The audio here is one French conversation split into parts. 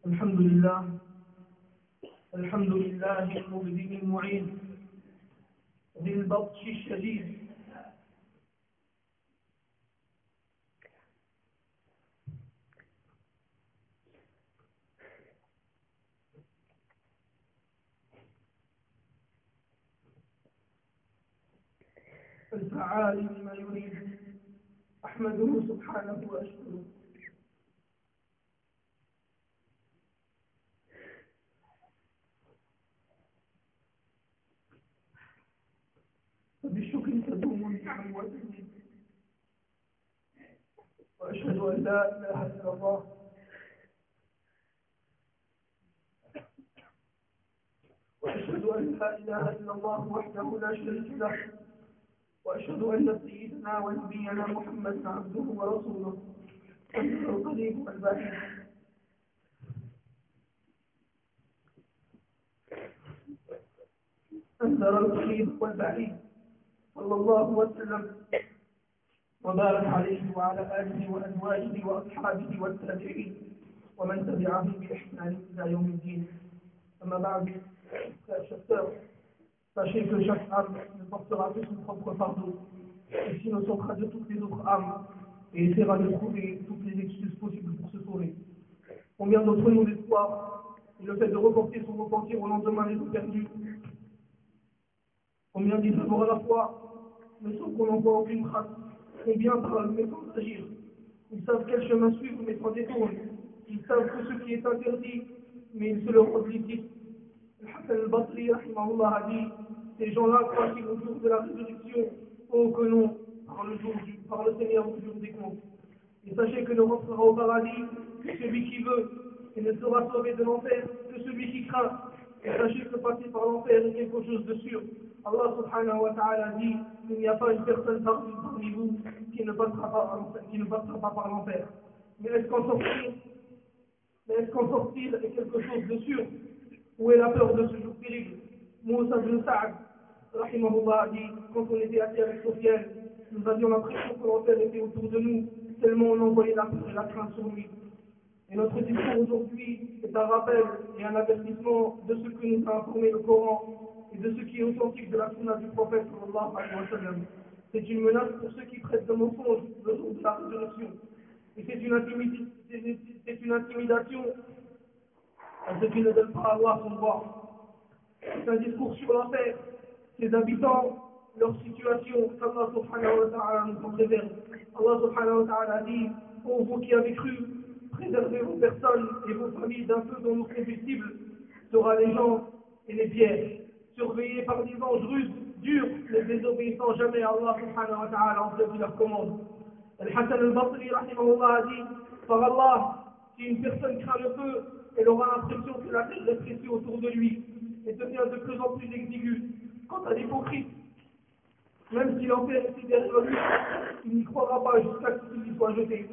الحمد لله المبدي المعين ذي البطش الشديد الفعال لما يريد. أحمده سبحانه وأشكره. فبالشكر تدوم النعم وتزيد. وأشهد أن لا إله إلا الله وأشهد أن لا إله إلا الله وحده لا شريك له. وأشهد أن سيدنا ونبينا محمدا عبده ورسوله أنزل القريب والبعيد. أنزل القريب والبعيد صلى الله وسلم وبارك عليه وعلى آله وأزواجه وأصحابه والتابعين ومن تبعهم بإحسان إلى يوم الدين. أما بعد، sachez que chaque âme ne portera que son propre fardeau, et s'il ne sauvera de toutes les autres âmes, et essaiera de trouver toutes les excuses possibles pour se sauver. Combien d'entre nous l'espoir et le fait de reporter son repentir au lendemain les eaux perdues. Combien disent avoir la foi, mais sans qu'on n'en voit aucune trace. Combien parlent mais sans agir. Ils savent quel chemin suivre mais s'en détournent. Ils savent que ce qui est interdit, mais ils se le rendent licite. Al-Hassan al-Basri, rahimahullah, a dit: ces gens-là croient qu'ils au jour de la résurrection, oh que non, par le Seigneur au jour des comptes. Et sachez que ne rentrera au paradis que celui qui veut, et ne sera sauvé de l'enfer que celui qui craint. Et sachez que passer par l'enfer est quelque chose de sûr. Allah subhanahu wa ta'ala dit: il n'y a pas une personne parmi vous qui ne passera pas par l'enfer. Mais est-ce qu'en sortir est quelque chose de sûr? Où est la peur de ce jour terrible? Moussa ibn Sa'd, rahimahullah, a dit: quand on était assis avec Sofiane, nous avions l'impression que l'enfer était autour de nous, tellement on envoyait la peur et la crainte sur lui. Et notre discours aujourd'hui est un rappel et un avertissement de ce que nous a informé le Coran et de ce qui est authentique de la sunna du prophète sallallahu alayhi wa sallam. C'est une menace pour ceux qui traitent de mensonges le jour de la résurrection. Et c'est une intimidation à ceux qui ne donnent pas à Allah son droit. C'est un discours sur l'enfer, ses habitants, leur situation, qu'Allah subhanahu wa ta'ala nous en préserve. Allah subhanahu wa ta'ala dit: ô vous qui avez cru, préservez vos personnes et vos familles d'un feu dont le combustible sera les gens et les pierres, surveillés par des anges rudes, durs, ne désobéissant jamais à Allah subhanahu wa ta'ala en fait leur commande. Al-Hassan al-Basri, rahimahullah, a dit: par Allah, si une personne craint le feu, elle aura l'impression que la terre rétrécit autour de lui et devient de plus en plus exiguë. Quant à l'hypocrite, même si l'enfer est derrière lui, il n'y croira pas jusqu'à ce qu'il y soit jeté.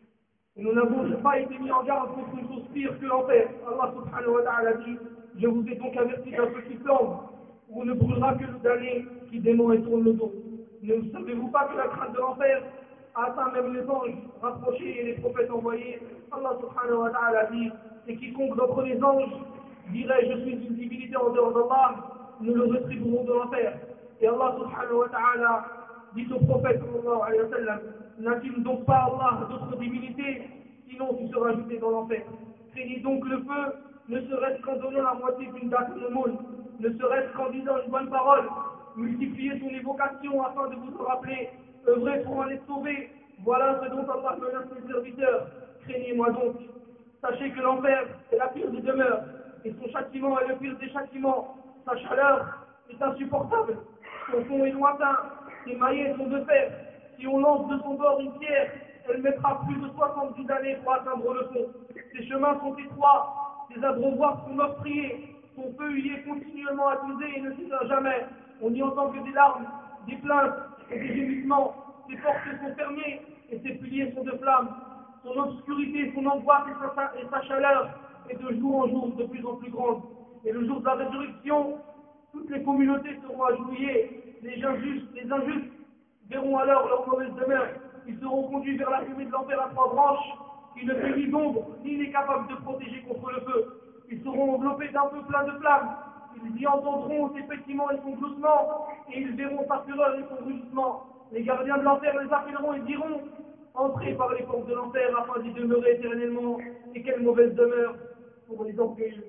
Et nous n'avons pas été mis en garde contre une chose pire que l'enfer. Allah subhanahu wa ta'ala dit: je vous ai donc averti d'un feu qui flambe, où ne brûlera que le damné qui dément et tourne le dos. Ne savez-vous pas que la crainte de l'enfer a atteint même les anges rapprochés et les prophètes envoyés? Allah subhanahu wa ta'ala dit: et quiconque d'entre les anges dirait je suis une divinité en dehors d'Allah, nous le rétribuerons de l'enfer. Et Allah subhanahu wa ta'ala dit au prophète sallallahu alayhi wa sallam: n'attime donc pas Allah d'autres divinités, sinon tu seras jeté dans l'enfer. Craignez donc le feu, ne serait-ce qu'en donnant la moitié d'une date de l'aumône, ne serait-ce qu'en disant une bonne parole, multipliez son évocation afin de vous rappeler, œuvrez pour en être sauvé. Voilà ce dont Allah menace ses serviteurs. Craignez-moi donc. Sachez que l'enfer est la pire des demeures, et son châtiment est le pire des châtiments. Sa chaleur est insupportable, son fond est lointain, ses maillets sont de fer. Si on lance de son bord une pierre, elle mettra plus de 70 années pour atteindre le fond. Ses chemins sont étroits, ses abreuvoirs sont meurtriers, son feu y est continuellement attisé et ne s'éteint jamais. On n'y entend que des larmes, des plaintes et des gémissements. Ses portes sont fermées et ses piliers sont de flammes. Son obscurité, son angoisse et sa chaleur est de jour en jour de plus en plus grande. Et le jour de la résurrection, toutes les communautés seront agenouillées. Les injustes verront alors leur mauvaise demeure. Ils seront conduits vers la fumée de l'enfer à trois branches qui ne fait ni d'ombre, ni n'est capable de protéger contre le feu. Ils seront enveloppés d'un feu plein de flammes. Ils y entendront ses pétillements et son gloussement, et ils verront sa fureur et son rugissement. Les gardiens de l'enfer les appelleront et diront: entrez par les portes de l'enfer afin d'y demeurer éternellement. Et quelle mauvaise demeure pour les orgueilleux.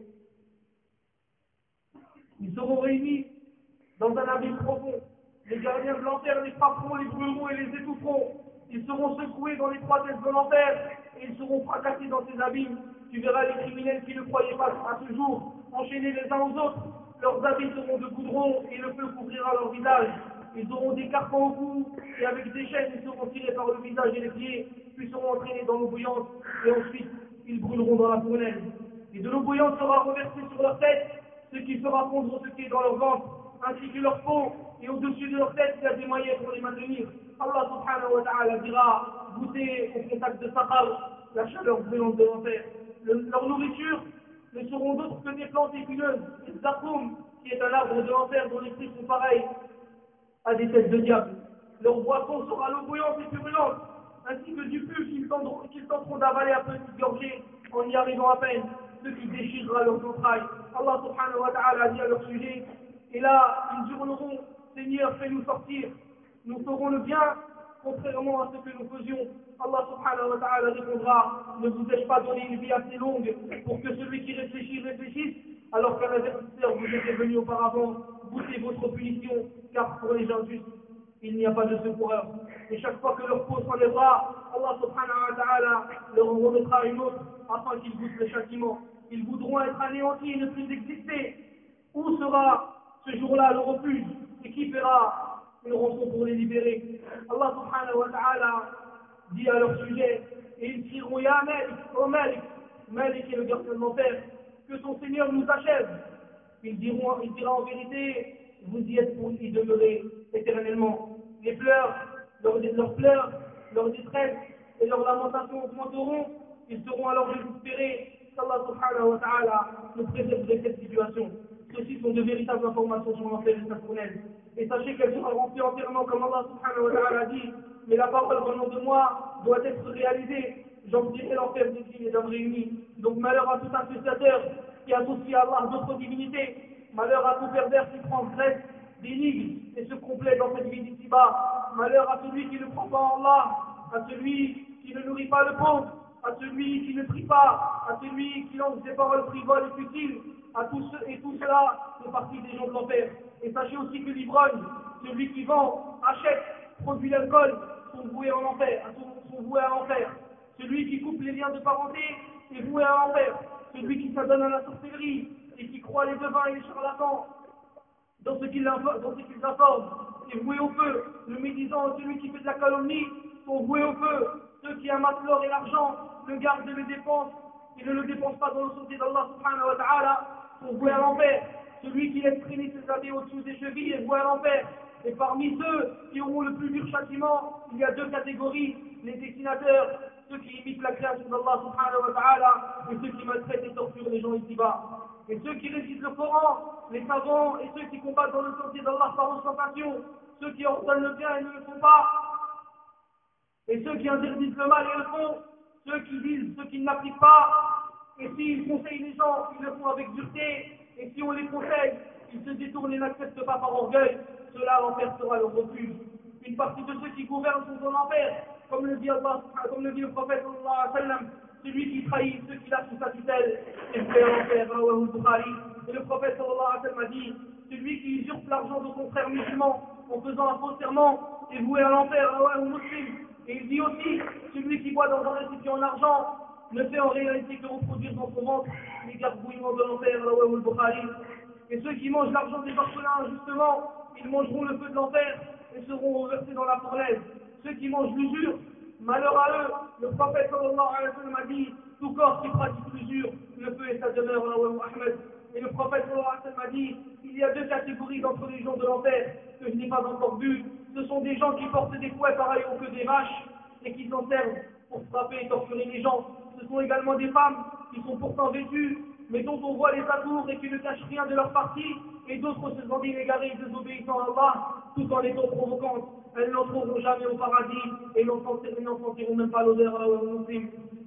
Ils seront réunis dans un abîme profond. Les gardiens de l'enfer les frapperont, les brûleront et les étoufferont. Ils seront secoués dans l'étroitesse de l'enfer et ils seront fracassés dans ces abîmes. Tu verras les criminels qui ne croyaient pas à ce jour, enchaînés les uns aux autres. Leurs habits seront de goudron et le feu couvrira leur visage. Ils auront des carcans au cou et avec des chaînes ils seront tirés par le visage et les pieds, puis seront entraînés dans l'eau bouillante et ensuite ils brûleront dans la fournaise. Et de l'eau bouillante sera reversée sur leur tête, ce qui fera fondre ce qui est dans leur ventre, ainsi que leur peau, et au-dessus de leur tête il y a des moyens pour les maintenir. Allah subhanahu wa ta'ala dira: goûtez au contact de Saqar, la chaleur brûlante de l'enfer. Leur nourriture ne seront d'autres que des plantes épineuses, et le zakoum, qui est un arbre de l'enfer dont les fruits sont pareils à des têtes de diable. Leur boisson sera l'eau bouillante et purulente, ainsi que du pu qu'ils tenteront d'avaler à petites gorgées en y arrivant à peine, ce qui déchirera leurs entrailles. Allah subhanahu wa ta'ala a dit à leur sujet: et là, ils hurleront: Seigneur, fais-nous sortir, nous ferons le bien, contrairement à ce que nous faisions. Allah subhanahu wa ta'ala répondra: ne vous ai-je pas donné une vie assez longue pour que celui qui réfléchit réfléchisse, alors qu'un avertisseur vous était venu auparavant? Goûtez votre punition, car pour les injustes, il n'y a pas de secoureur. Et chaque fois que leur peau s'enlèvera, Allah subhanahu wa ta'ala leur en remettra une autre, afin qu'ils goûtent le châtiment. Ils voudront être anéantis et ne plus exister. Où sera ce jour-là le refuge? Et qui fera une rançon pour les libérer? Allah subhanahu wa ta'ala dit à leur sujet, et ils diront: Ya Malik, oh Malik, Malik est le gardien de l'enfer, que ton Seigneur nous achève. Il dira en vérité: vous y êtes pour y demeurer éternellement. Les pleurs, leurs pleurs, leur détresse et leurs lamentations augmenteront. Ils seront alors désespérés. qu'Allah subhanahu wa ta'ala nous préserve de cette situation. Ceci sont de véritables informations sur l'enfer et sa fournaise. Et sachez qu'elle sera remplie entièrement comme Allah subhanahu wa ta'ala dit: mais la parole venant de moi doit être réalisée. J'emplirai l'enfer des filles et d'hommes réunis. Donc malheur à tout associateur qui associe à Allah d'autres divinités. Malheur à tout pervers qui transgresse d'énigmes et se complète dans cette vie d'ici-bas. Malheur à celui qui ne croit pas en Allah, à celui qui ne nourrit pas le pauvre, à celui qui ne prie pas, à celui qui lance des paroles frivoles et futiles, à tous ceux, et tout cela fait partie des gens de l'enfer. Et sachez aussi que l'ivrogne, celui qui vend, achète, produit l'alcool, sont voués en enfer, sont voués à l'enfer. Celui qui coupe les liens de parenté est voué à l'enfer. Celui qui s'adonne à la sorcellerie et qui croit les devins et les charlatans dans ce qu'ils informent est voué au feu. Le médisant et celui qui fait de la calomnie sont voués au feu. Ceux qui amassent l'or et l'argent, le gardent et le dépensent, et ne le dépensent pas dans le sentier d'Allah subhanahu wa ta'ala, sont voués à l'enfer. Celui qui laisse traîner ses habits au-dessous des chevilles est voué à l'enfer. Et parmi ceux qui auront le plus dur châtiment, il y a deux catégories: les dessinateurs, ceux qui imitent la création d'Allah subhanahu wa ta'ala, et ceux qui maltraitent et torturent les gens ici-bas. Et ceux qui récitent le Coran, les savants, et ceux qui combattent dans le sentier d'Allah par ostentation, ceux qui ordonnent le bien et ne le font pas, et ceux qui interdisent le mal et le font, ceux qui disent ce qu'ils n'appliquent pas, et s'ils conseillent les gens, ils le font avec dureté, et si on les conseille, ils se détournent et n'acceptent pas par orgueil, cela l'enfer sera leur refuge. Une partie de ceux qui gouvernent sont dans l'enfer, comme le dit Allah, comme le dit le prophète sallallahu alayhi wa sallam: celui qui trahit ceux qu'il a sous sa tutelle est voué à l'enfer, rawahu al-Bukhari. Et le prophète sallallahu alayhi wa sallam a dit: celui qui usurpe l'argent de son frère musulman en faisant un faux serment est voué à l'enfer, rawahu Muslim. Et il dit aussi: celui qui boit dans un récipient en argent ne fait en réalité que reproduire dans son ventre les gargouillements de l'enfer, rawahu al-Bukhari. Et ceux qui mangent l'argent des orphelins injustement, ils mangeront le feu de l'enfer et seront reversés dans la fournaise. Ceux qui mangent l'usure, malheur à eux. Le prophète sallallahu alayhi wa sallam a dit: tout corps qui pratique l'usure, le feu est sa demeure, rawahu Ahmed. Et le prophète sallallahu alayhi wa sallam a dit: il y a deux catégories d'entre les gens de l'enfer que je n'ai pas encore vues. Ce sont des gens qui portent des fouets pareils aux queues des vaches et qui s'en servent pour frapper et torturer les gens. Ce sont également des femmes qui sont pourtant vêtues, mais dont on voit les atours et qui ne cachent rien de leur partie, et d'autres se sentent inégarées et désobéissant à Allah, tout en étant provocantes. Elles n'entreront jamais au paradis et n'en sentiront même pas l'odeur.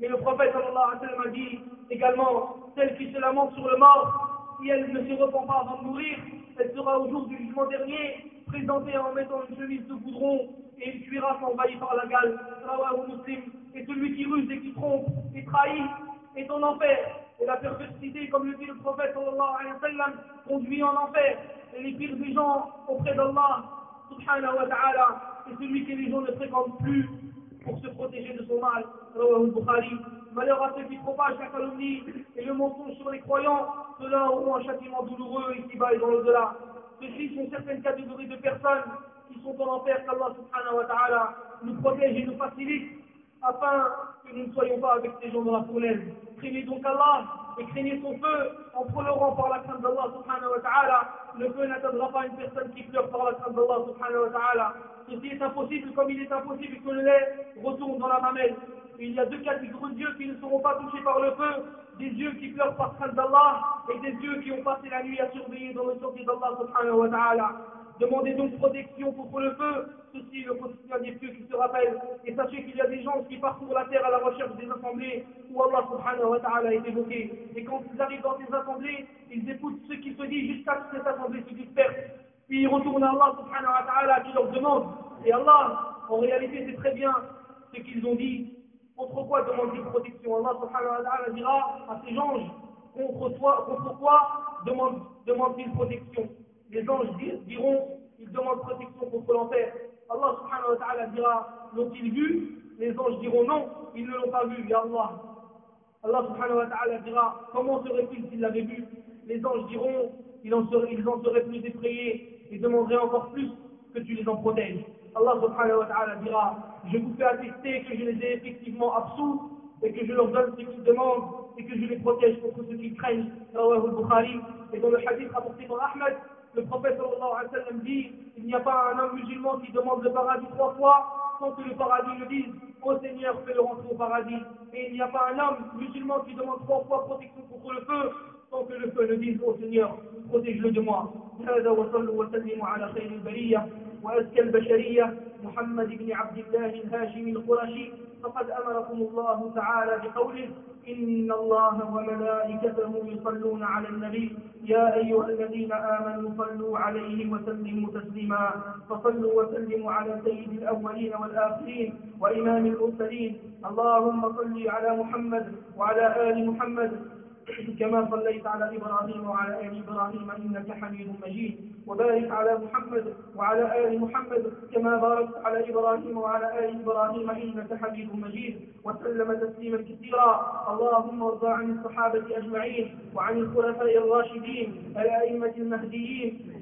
Et le prophète sallallahu alayhi wa sallam a dit également, celle qui se lamente sur le mort, si elle ne se repent pas avant de mourir, elle sera au jour du jugement dernier présentée en mettant une chemise de goudron et une cuirasse envahie par la gale. Rawahu Muslim. Et celui qui ruse et qui trompe et trahit est en enfer. Et la perversité, comme le dit le prophète sallallahu alayhi wa sallam, conduit en enfer. Et les pires des gens auprès d'Allah subhanahu wa ta'ala, c'est celui que les gens ne fréquentent plus pour se protéger de son mal. Rawahu al-Bukhari. Malheur à ceux qui propagent la calomnie et le mensonge sur les croyants, ceux-là auront un châtiment douloureux ici-bas et dans l'au-delà. Ceux-ci sont certaines catégories de personnes qui sont en enfer, qu'Allah subhanahu wa ta'ala nous protège et nous facilite, afin que nous ne soyons pas avec ces gens dans la fournaise. Craignez donc Allah et craignez son feu en pleurant par la crainte d'Allah subhanahu wa ta'ala. Le feu n'atteindra pas une personne qui pleure par la crainte d'Allah subhanahu wa ta'ala. Ceci est impossible comme il est impossible que le lait retourne dans la mamelle. Il y a deux catégories d'yeux qui ne seront pas touchés par le feu, des yeux qui pleurent par crainte d'Allah et des yeux qui ont passé la nuit à surveiller dans le sentier d'Allah subhanahu wa ta'ala. Demandez donc protection contre le feu, ceci est le quotidien des pieux qui se rappellent. Et sachez qu'il y a des gens qui parcourent la terre à la recherche des assemblées où Allah subhanahu wa ta'ala est évoqué. Et quand ils arrivent dans ces assemblées, ils écoutent ce qui se dit jusqu'à ce que cette assemblée se disperse. Puis ils retournent à Allah subhanahu wa ta'ala qui leur demande. Et Allah, en réalité, c'est très bien ce qu'ils ont dit. Contre quoi demande-t-il protection? Allah subhanahu wa ta'ala dira à ses anges, contre quoi demande-t-il protection? Les anges diront, ils demandent protection contre l'enfer. Allah subhanahu wa ta'ala dira, l'ont-ils vu? Les anges diront non, ils ne l'ont pas vu, ya Allah. Allah subhanahu wa ta'ala dira, comment serait-il s'ils l'avaient vu? Les anges diront, ils en seraient plus effrayés et demanderaient encore plus que tu les en protèges. Allah subhanahu wa ta'ala dira, je vous fais attester que je les ai effectivement absous et que je leur donne ce qu'ils demandent et que je les protège contre ce qu'ils craignent. Rawahu al-Bukhari. Et dans le hadith rapporté par Ahmed, le prophète sallallahu alayhi wa sallam dit, il n'y a pas un homme musulman qui demande le paradis 3 fois sans que le paradis le dise, ô Seigneur, fais-le rentrer au paradis. Et il n'y a pas un homme musulman qui demande 3 fois protection contre le feu sans que le feu le dise, ô Seigneur, protège-le de moi. هذا وصلوا وسلموا على خير البرية وأزكى البشرية محمد بن عبد الله الهاشمي القرشي. فقد أمركم الله تعالى بقوله إن الله وملائكته يصلون على النبي يا أيها الذين آمنوا صلوا عليه وسلموا تسليما. فصلوا وسلموا على سيد الأولين والآخرين وإمام المرسلين. اللهم صل على محمد وعلى آل محمد كما صليت على إبراهيم وعلى آل إبراهيم إنك حميد مجيد. وبارك على محمد وعلى آل محمد كما باركت على إبراهيم وعلى آل إبراهيم إنك حميد مجيد. وسلم تسليما كثيرا. اللهم ارض عن الصحابة أجمعين وعن الخلفاء الراشدين الأئمة المهديين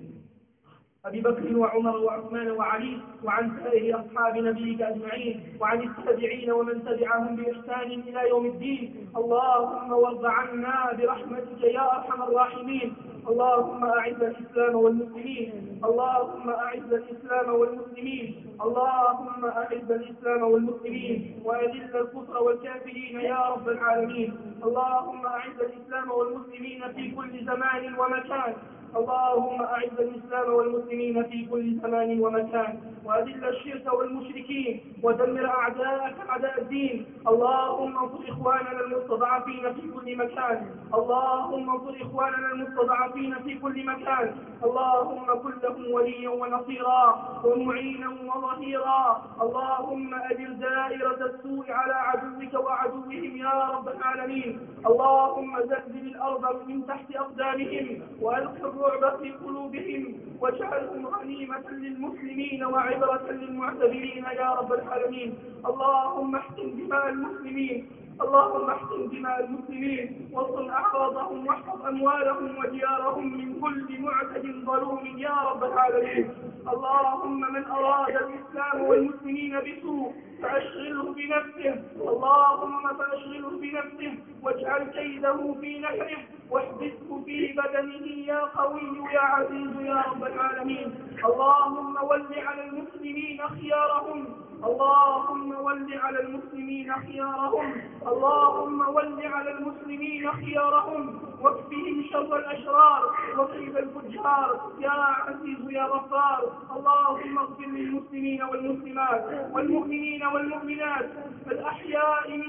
أبي بكر وعمر وعثمان وعلي وعن سائر أصحاب نبيك أجمعين وعن التابعين ومن تبعهم بإحسان إلى يوم الدين. اللهم وارض عنا برحمتك يا أرحم الراحمين. اللهم أعز الإسلام والمسلمين. اللهم أعز الإسلام والمسلمين. اللهم أعز الإسلام والمسلمين وأذل الكفر والكافرين يا رب العالمين. اللهم أعز الإسلام والمسلمين في كل زمان ومكان. اللهم أعز الإسلام والمسلمين في كل زمان ومكان وأذل الشرك والمشركين ودمر أعداءك أعداء الدين. اللهم انصر إخواننا المستضعفين في كل مكان. اللهم انصر إخواننا المستضعفين في كل مكان. اللهم كن لهم وليا ونصيرا ومعينا وظهيرا. اللهم أدر دائرة السوء على عدوك وعدوهم يا رب العالمين. اللهم زلزل الأرض من تحت أقدامهم وألق الرعب في قلوبهم واجعلهم غنيمة للمسلمين وعبرة للمعتبرين يا رب العالمين. اللهم احقن دماء المسلمين. اللهم احقن دماء المسلمين واصن أعراضهم واحفظ أموالهم وديارهم من كل معتد ظلوم يا رب العالمين. اللهم من أراد الإسلام والمسلمين بسوء فأشغله بنفسه. اللهم فأشغله بنفسه واجعل كيده في نحره واحبسه في بدنه يا قوي يا عزيز يا رب العالمين. اللهم ول على المسلمين خيارهم. اللهم ول على المسلمين خيارهم. اللهم ول على المسلمين خيارهم واكفهم شر الأشرار وكيد الفجار يا عزيز يا غفار. اللهم اغفر للمسلمين والمسلمات والمؤمنين والمؤمنات الأحياء منهم والأموات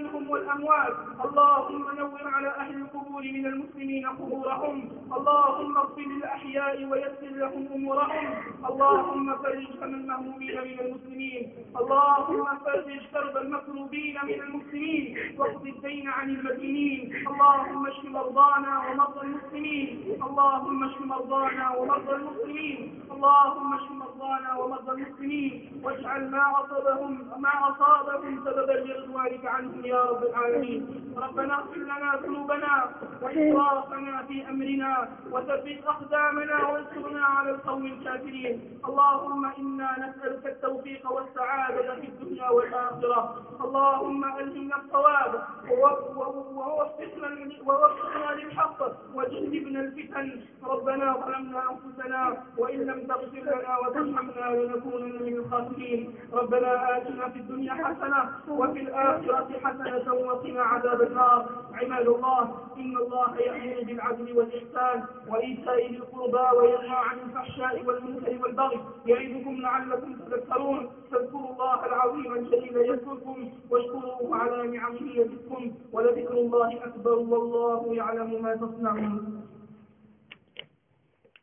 والأموات. اللهم نور على أهل القبور من المسلمين قبورهم. اللهم اغفر للأحياء ويسر لهم أمورهم. اللهم فرج هم المهمومين من المسلمين. اللهم فرج كرب المكروبين من المسلمين واقض الدين عن المدينين. اللهم اشف مرضانا ومرضى المسلمين. اللهم اشف مرضانا ومرضى المسلمين. اللهم اشف مرضانا ومرضى المسلمين واجعل ما أصابهم سببا لرضوانك عنهم يا رب العالمين. ربنا اغفر لنا ذنوبنا وإسرافنا في أمرنا وثبت أقدامنا وانصرنا على القوم الكافرين. اللهم إنا نسألك التوفيق والسعادة في الدنيا والآخرة. اللهم ألهمنا الصواب ووفقنا للحق وجنبنا الفتن. ربنا ظلمنا أنفسنا وإن لم تغفر لنا وترحمنا لنكونن من الخاسرين. ربنا آتنا في الدنيا حسنة وفي الآخرة حسنة وقنا عذاب النار. عباد الله، إن الله يأمر بالعدل والإحسان وإيتاء ذي القربى وينهى عن الفحشاء والمنكر والبغي يعظكم لعلكم تذكرون. فاذكروا الله العظيم الجليل يذكركم واشكروه على نعمه يزدكم ولذكر الله أكبر والله يعلم ما تصنعون.